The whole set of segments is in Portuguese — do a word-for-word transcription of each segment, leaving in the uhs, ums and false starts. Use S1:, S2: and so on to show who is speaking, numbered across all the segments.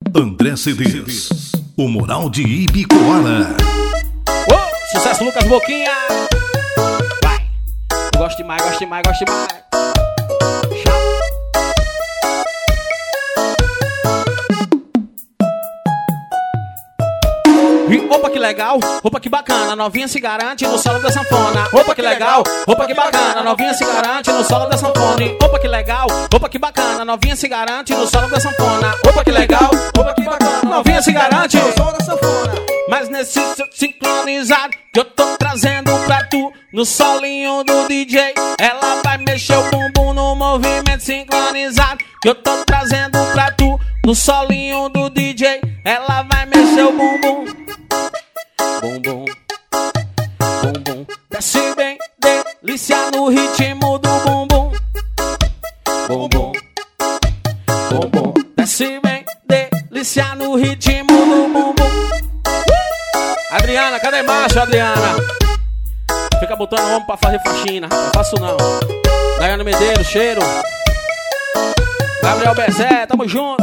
S1: André C Ds, o Moral de Ibicoara.
S2: Oh, sucesso Lucas Boquinha. Vai. Gosto demais, gosto demais, gosto demais. E, opa, que legal, opa, que bacana, novinha se garante no solo da sanfona. Opa, que legal, opa, que bacana, novinha se garante no solo da sanfona. E, opa, que legal, opa, que bacana, novinha se garante no solo da sanfona. Opa, que legal, opa, que bacana, novinha se garante no solo da sanfona. Mas nesse sincronizado que eu tô trazendo pra tu, no solinho do D J, ela vai mexer o bumbum no movimento sincronizado que eu tô trazendo pra tu, no solinho do D J, ela vai mexer o bumbum. Bumbum, bumbum, desce bem, delícia no ritmo do bumbum. Bumbum, bumbum, desce bem, delícia no ritmo do bumbum. Adriana, cadê macho, Adriana? Fica botando homem pra fazer faxina, não faço não. Daiane Medeiros, cheiro. Gabriel Bezé, tamo junto.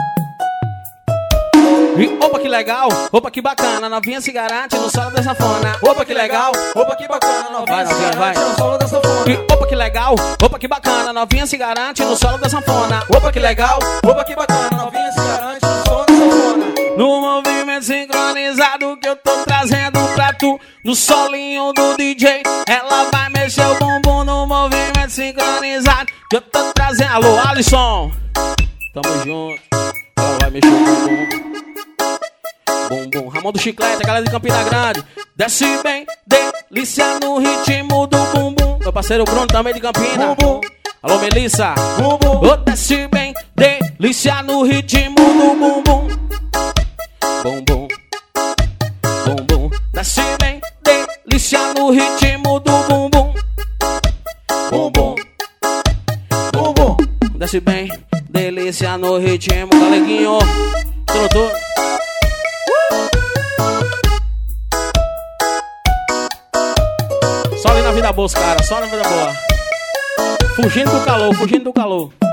S2: E, opa, que legal, opa, que bacana, novinha se garante no solo da sanfona. Opa, que legal, opa, que bacana, novinha se garante no solo da sanfona. E, opa, que legal, opa, que bacana, novinha se garante no solo da sanfona. Opa, que legal, opa, que bacana, novinha se garante no solo da sanfona. No movimento sincronizado que eu tô trazendo pra tu, no solinho do D J, ela vai mexer o bumbum no movimento sincronizado que eu tô trazendo. Alô, Alisson, tamo junto. Ela vai mexer o bumbum. Bumbum, Ramon do Chiclete, a galera de Campina Grande. Desce bem, delícia no ritmo do bumbum. Meu parceiro Bruno também de Campina. Bumbum. Alô, Melissa. Bumbum. Oh, desce bem, delícia no ritmo do bumbum. Bumbum, bumbum, desce bem, delícia no ritmo do bumbum. Bumbum, bumbum, desce bem, delícia no ritmo, galeguinho. Trotou. Só ali na vida boa, os caras, só na vida boa. Fugindo do calor, fugindo do calor.